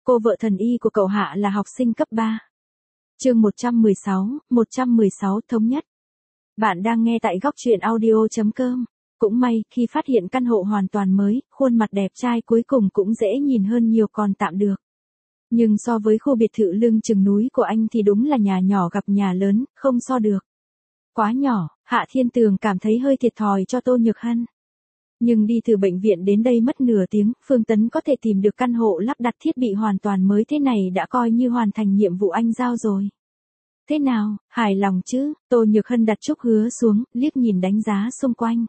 cô vợ thần y của cậu Hạ là học sinh cấp 3. Chương 116 thống nhất. Bạn đang nghe tại góc truyện audio.com. Cũng may, khi phát hiện căn hộ hoàn toàn mới, khuôn mặt đẹp trai cuối cùng cũng dễ nhìn hơn nhiều, còn tạm được. Nhưng so với khu biệt thự lưng chừng núi của anh thì đúng là nhà nhỏ gặp nhà lớn, không so được. Quá nhỏ, Hạ Thiên Tường cảm thấy hơi thiệt thòi cho Tô Nhược Hân. Nhưng đi từ bệnh viện đến đây mất nửa tiếng, Phương Tấn có thể tìm được căn hộ lắp đặt thiết bị hoàn toàn mới thế này đã coi như hoàn thành nhiệm vụ anh giao rồi. Thế nào, hài lòng chứ? Tô Nhược Hân đặt Trúc Hứa xuống, liếc nhìn đánh giá xung quanh.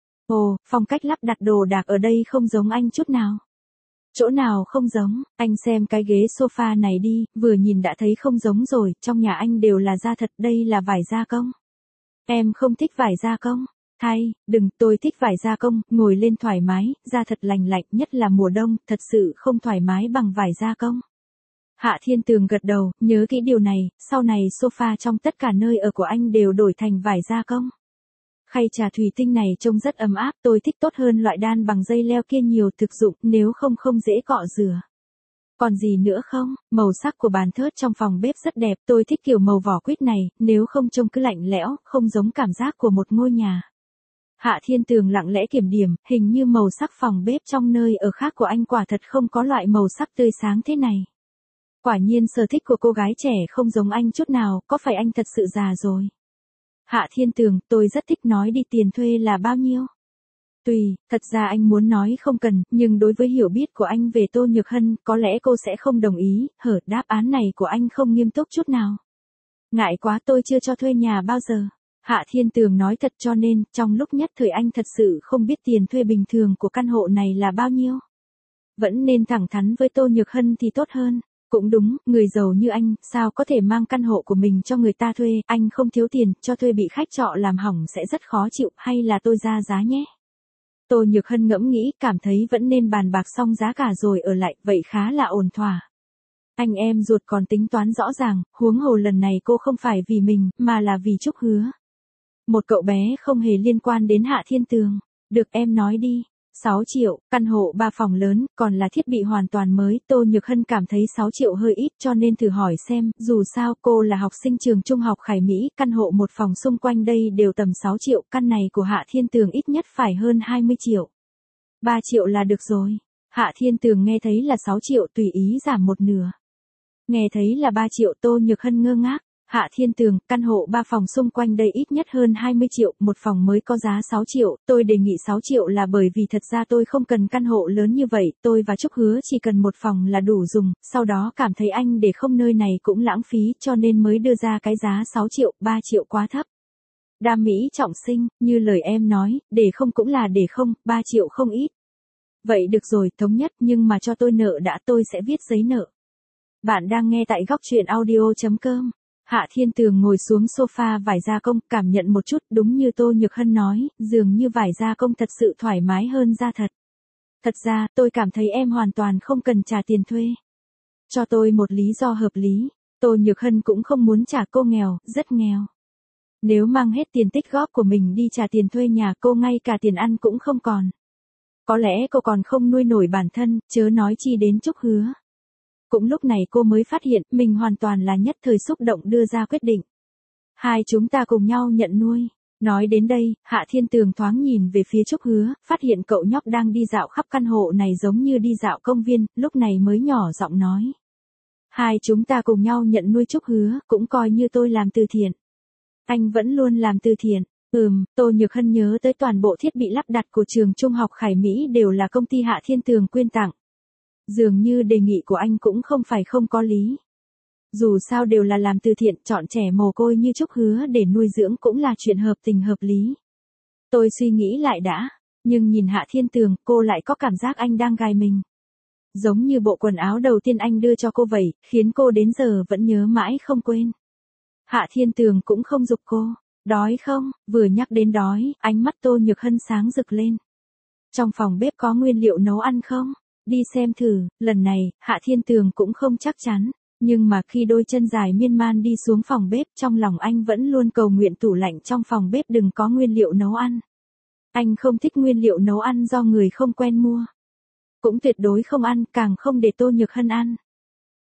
Ồ, phong cách lắp đặt đồ đạc ở đây không giống anh chút nào. Chỗ nào không giống, anh xem cái ghế sofa này đi, vừa nhìn đã thấy không giống rồi, trong nhà anh đều là da thật, đây là vải gia công. Em không thích vải gia công. Thay, đừng, tôi thích vải gia công, ngồi lên thoải mái, da thật lành lạnh, nhất là mùa đông, thật sự không thoải mái bằng vải gia công. Hạ Thiên Tường gật đầu, nhớ kỹ điều này, sau này sofa trong tất cả nơi ở của anh đều đổi thành vải gia công. Khay trà thủy tinh này trông rất ấm áp, tôi thích tốt hơn loại đan bằng dây leo kia nhiều, thực dụng, nếu không dễ cọ rửa. Còn gì nữa không? Màu sắc của bàn thớt trong phòng bếp rất đẹp, tôi thích kiểu màu vỏ quýt này, nếu không trông cứ lạnh lẽo, không giống cảm giác của một ngôi nhà. Hạ Thiên Tường lặng lẽ kiểm điểm, hình như màu sắc phòng bếp trong nơi ở khác của anh quả thật không có loại màu sắc tươi sáng thế này. Quả nhiên sở thích của cô gái trẻ không giống anh chút nào, có phải anh thật sự già rồi? Hạ Thiên Tường, tôi rất thích nói đi, tiền thuê là bao nhiêu? Tùy, thật ra anh muốn nói không cần, nhưng đối với hiểu biết của anh về Tô Nhược Hân, có lẽ cô sẽ không đồng ý, đáp án này của anh không nghiêm túc chút nào. Ngại quá, tôi chưa cho thuê nhà bao giờ. Hạ Thiên Tường nói thật, cho nên, trong lúc nhất thời anh thật sự không biết tiền thuê bình thường của căn hộ này là bao nhiêu. Vẫn nên thẳng thắn với Tô Nhược Hân thì tốt hơn. Cũng đúng, người giàu như anh, sao có thể mang căn hộ của mình cho người ta thuê, anh không thiếu tiền, cho thuê bị khách trọ làm hỏng sẽ rất khó chịu, hay là tôi ra giá nhé. Tô Nhược Hân ngẫm nghĩ, cảm thấy vẫn nên bàn bạc xong giá cả rồi ở lại, vậy khá là ổn thỏa. Anh em ruột còn tính toán rõ ràng, huống hồ lần này cô không phải vì mình, mà là vì Trúc Hứa. Một cậu bé không hề liên quan đến Hạ Thiên Tường. Được, em nói đi. 6 triệu, căn hộ 3 phòng lớn, còn là thiết bị hoàn toàn mới, Tô Nhược Hân cảm thấy 6 triệu hơi ít cho nên thử hỏi xem, dù sao cô là học sinh trường trung học Khải Mỹ, căn hộ một phòng xung quanh đây đều tầm 6 triệu, căn này của Hạ Thiên Tường ít nhất phải hơn 20 triệu. 3 triệu là được rồi. Hạ Thiên Tường nghe thấy là 6 triệu tùy ý giảm một nửa. Nghe thấy là 3 triệu Tô Nhược Hân ngơ ngác. Hạ Thiên Tường, căn hộ 3 phòng xung quanh đây ít nhất hơn 20 triệu, một phòng mới có giá 6 triệu, tôi đề nghị 6 triệu là bởi vì thật ra tôi không cần căn hộ lớn như vậy, tôi và Trúc Hứa chỉ cần một phòng là đủ dùng, sau đó cảm thấy anh để không nơi này cũng lãng phí cho nên mới đưa ra cái giá 6 triệu, 3 triệu quá thấp. Đam mỹ trọng sinh, như lời em nói, để không cũng là để không, 3 triệu không ít. Vậy được rồi, thống nhất, nhưng mà cho tôi nợ đã, tôi sẽ viết giấy nợ. Bạn đang nghe tại góc truyện audio.com. Hạ Thiên Tường ngồi xuống sofa vải gia công, cảm nhận một chút, đúng như Tô Nhược Hân nói, dường như vải gia công thật sự thoải mái hơn da thật. Thật ra, tôi cảm thấy em hoàn toàn không cần trả tiền thuê. Cho tôi một lý do hợp lý. Tô Nhược Hân cũng không muốn trả, cô nghèo, rất nghèo. Nếu mang hết tiền tích góp của mình đi trả tiền thuê nhà, cô ngay cả tiền ăn cũng không còn. Có lẽ cô còn không nuôi nổi bản thân, chớ nói chi đến Trúc Hứa. Cũng lúc này cô mới phát hiện mình hoàn toàn là nhất thời xúc động đưa ra quyết định. Hai chúng ta cùng nhau nhận nuôi. Nói đến đây, Hạ Thiên Tường thoáng nhìn về phía Trúc Hứa, phát hiện cậu nhóc đang đi dạo khắp căn hộ này giống như đi dạo công viên, lúc này mới nhỏ giọng nói. Hai chúng ta cùng nhau nhận nuôi Trúc Hứa, cũng coi như tôi làm từ thiện. Anh vẫn luôn làm từ thiện. Tô Nhược Hân nhớ tới toàn bộ thiết bị lắp đặt của trường trung học Khải Mỹ đều là công ty Hạ Thiên Tường quyên tặng. Dường như đề nghị của anh cũng không phải không có lý. Dù sao đều là làm từ thiện, chọn trẻ mồ côi như Trúc Hứa để nuôi dưỡng cũng là chuyện hợp tình hợp lý. Tôi suy nghĩ lại đã, nhưng nhìn Hạ Thiên Tường, cô lại có cảm giác anh đang gài mình. Giống như bộ quần áo đầu tiên anh đưa cho cô vậy, khiến cô đến giờ vẫn nhớ mãi không quên. Hạ Thiên Tường cũng không giục cô, đói không, vừa nhắc đến đói, ánh mắt Tô Nhược Hân sáng rực lên. Trong phòng bếp có nguyên liệu nấu ăn không? Đi xem thử, lần này, Hạ Thiên Tường cũng không chắc chắn, nhưng mà khi đôi chân dài miên man đi xuống phòng bếp, trong lòng anh vẫn luôn cầu nguyện tủ lạnh trong phòng bếp đừng có nguyên liệu nấu ăn. Anh không thích nguyên liệu nấu ăn do người không quen mua. Cũng tuyệt đối không ăn, càng không để Tô Nhược Hân ăn.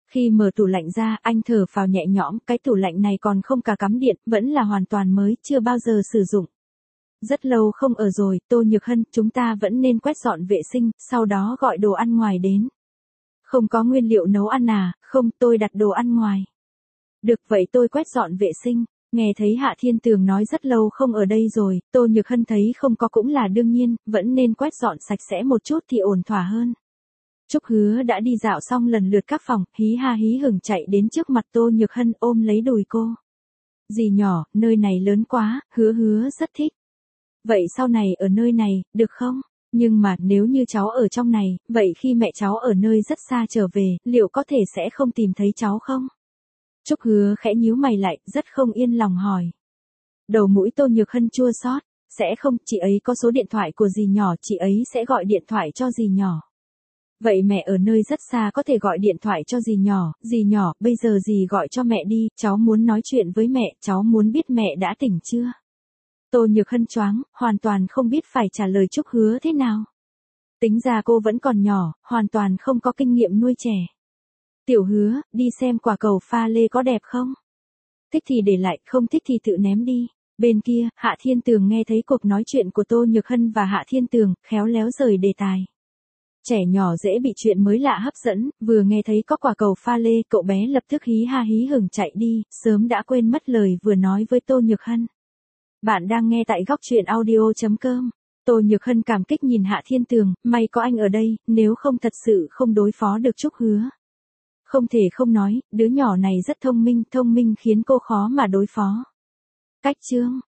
Khi mở tủ lạnh ra, anh thở phào nhẹ nhõm, cái tủ lạnh này còn không cả cắm điện, vẫn là hoàn toàn mới, chưa bao giờ sử dụng. Rất lâu không ở rồi, Tô Nhược Hân, chúng ta vẫn nên quét dọn vệ sinh, sau đó gọi đồ ăn ngoài đến. Không có nguyên liệu nấu ăn à? Không, tôi đặt đồ ăn ngoài. Được vậy tôi quét dọn vệ sinh. Nghe thấy Hạ Thiên Tường nói rất lâu không ở đây rồi, Tô Nhược Hân thấy không có cũng là đương nhiên, vẫn nên quét dọn sạch sẽ một chút thì ổn thỏa hơn. Trúc Hứa đã đi dạo xong lần lượt các phòng, hí ha hí hửng chạy đến trước mặt Tô Nhược Hân ôm lấy đùi cô. Dì nhỏ, nơi này lớn quá, hứa rất thích. Vậy sau này ở nơi này, được không? Nhưng mà nếu như cháu ở trong này, vậy khi mẹ cháu ở nơi rất xa trở về, liệu có thể sẽ không tìm thấy cháu không? Trúc Hứa khẽ nhíu mày lại, rất không yên lòng hỏi. Đầu mũi Tô Nhược Hân chua xót, sẽ không, chị ấy có số điện thoại của dì nhỏ, chị ấy sẽ gọi điện thoại cho dì nhỏ. Vậy mẹ ở nơi rất xa có thể gọi điện thoại cho dì nhỏ, bây giờ dì gọi cho mẹ đi, cháu muốn nói chuyện với mẹ, cháu muốn biết mẹ đã tỉnh chưa? Tô Nhược Hân choáng, hoàn toàn không biết phải trả lời Trúc Hứa thế nào. Tính ra cô vẫn còn nhỏ, hoàn toàn không có kinh nghiệm nuôi trẻ. Tiểu Hứa, đi xem quả cầu pha lê có đẹp không? Thích thì để lại, không thích thì tự ném đi. Bên kia, Hạ Thiên Tường nghe thấy cuộc nói chuyện của Tô Nhược Hân và Hạ Thiên Tường, khéo léo rời đề tài. Trẻ nhỏ dễ bị chuyện mới lạ hấp dẫn, vừa nghe thấy có quả cầu pha lê, cậu bé lập tức hí ha hí hửng chạy đi, sớm đã quên mất lời vừa nói với Tô Nhược Hân. Bạn đang nghe tại góc truyện audio.com. Tô Nhược Hân cảm kích nhìn Hạ Thiên Tường, may có anh ở đây, nếu không thật sự không đối phó được Trúc Hứa. Không thể không nói, đứa nhỏ này rất thông minh khiến cô khó mà đối phó. Cách chương